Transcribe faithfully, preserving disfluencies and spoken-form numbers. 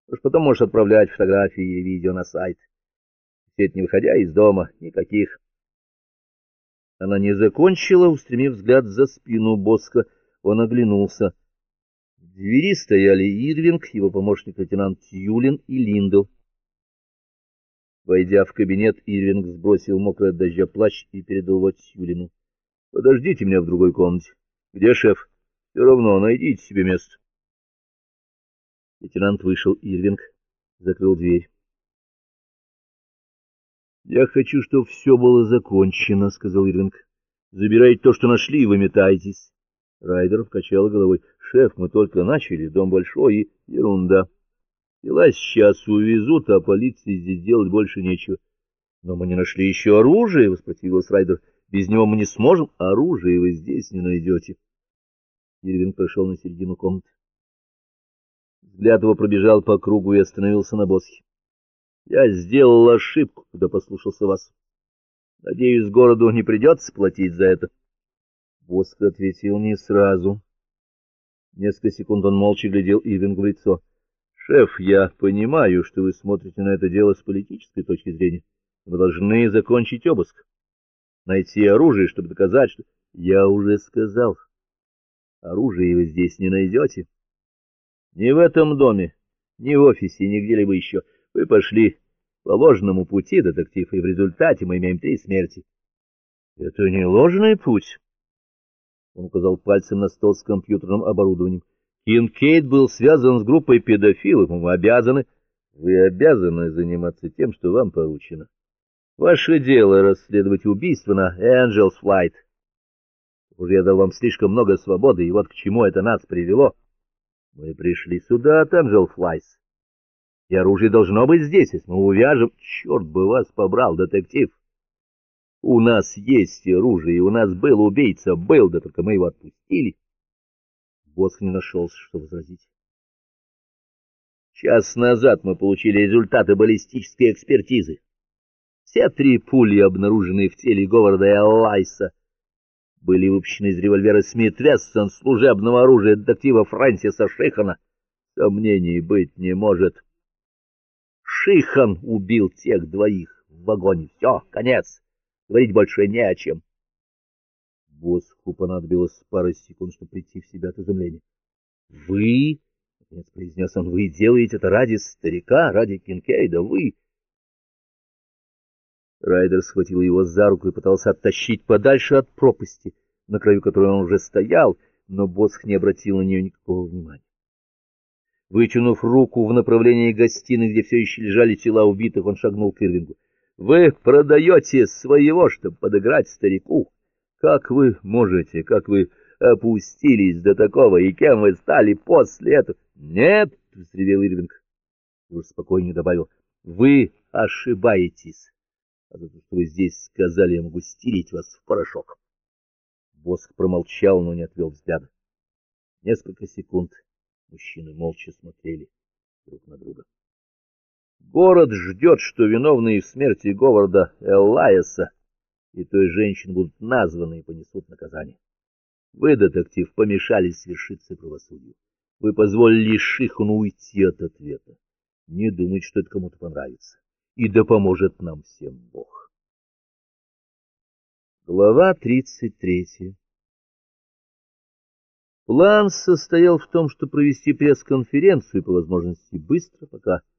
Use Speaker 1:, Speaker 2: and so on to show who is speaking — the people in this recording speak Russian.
Speaker 1: Уж потом можешь отправлять фотографии и видео на сайт. Все это не выходя из дома, никаких. Она не закончила, устремив взгляд за спину Боска. Он оглянулся. В двери стояли Ирвинг, его помощник лейтенант Тьюлин и Линдл. Войдя в кабинет, Ирвинг сбросил мокрый от дождя плащ и передал его Тьюлину. — Подождите меня в другой комнате. — Где шеф? — Все равно, найдите себе место. Лейтенант вышел, Ирвинг закрыл дверь. — Я хочу, чтобы все было закончено, — сказал Ирвинг. — Забирайте то, что нашли, и выметайтесь. Райдер вкачал головой. — Шеф, мы только начали, дом большой и ерунда. Дела сейчас увезут, а полиции здесь делать больше нечего. — Но мы не нашли еще оружие, — воспротивился Райдер. — Без него мы не сможем. Оружие вы здесь не найдете. Ирвинг прошел на середину комнаты. Взгляд его пробежал по кругу и остановился на Боске. — Я сделал ошибку, когда послушался вас. Надеюсь, городу не придется платить за это. Боск ответил не сразу. Несколько секунд он молча глядел Ирвингу в лицо. — Шеф, я понимаю, что вы смотрите на это дело с политической точки зрения. Вы должны закончить обыск. Найти оружие, чтобы доказать, что... Я уже сказал. Оружие вы здесь не найдете. Ни в этом доме, ни в офисе, ни где-либо еще. Вы пошли по ложному пути, детектив, и в результате мы имеем три смерти. — Это не ложный путь. Он указал пальцем на стол с компьютерным оборудованием. Кинкейд был связан с группой педофилов, мы обязаны... Вы обязаны заниматься тем, что вам поручено. Ваше дело — расследовать убийство на Angels Flight. Уже я дал вам слишком много свободы, и вот к чему это нас привело. Мы пришли сюда от Angel Flights. И оружие должно быть здесь, если мы увяжем... Черт бы вас побрал, детектив! У нас есть оружие, и у нас был убийца, был, да только мы его отпустили. Босх не нашелся, что возразить. Час назад мы получили результаты баллистической экспертизы. Все три пули, обнаруженные в теле Говарда Эллайса, были выпущены из револьвера Смит Вессон, служебного оружия детектива Фрэнсиса Шихана. Сомнений быть не может. Шихан убил тех двоих в вагоне. Все, конец. Говорить больше не о чем. Босху понадобилось пара секунд, чтобы прийти в себя от изумления. — Вы, — наконец произнес он, — вы делаете это ради старика, ради Кинкейда, вы... Райдер схватил его за руку и пытался оттащить подальше от пропасти, на краю которой он уже стоял, но Босх не обратил на нее никакого внимания. Вытянув руку в направлении гостиной, где все еще лежали тела убитых, он шагнул к Ирвингу. — Вы продаете своего, чтобы подыграть старику? Как вы можете, как вы опустились до такого, и кем вы стали после этого? — Нет, — взревел Ирвинг, и уж спокойнее добавил, — вы ошибаетесь. А за то, что вы здесь сказали, я могу стелить вас в порошок. Босх промолчал, но не отвел взгляда. Несколько секунд мужчины молча смотрели друг на друга. Город ждет, что виновные в смерти Говарда Эллайса и той женщины будут названы и понесут наказание. Вы, детектив, помешали свершиться правосудию. Вы позволили Шихану уйти от ответа. Не думайте, что это кому-то понравится. И да поможет нам всем Бог. Глава тридцать третья. План состоял в том, чтобы провести пресс-конференцию по возможности быстро, пока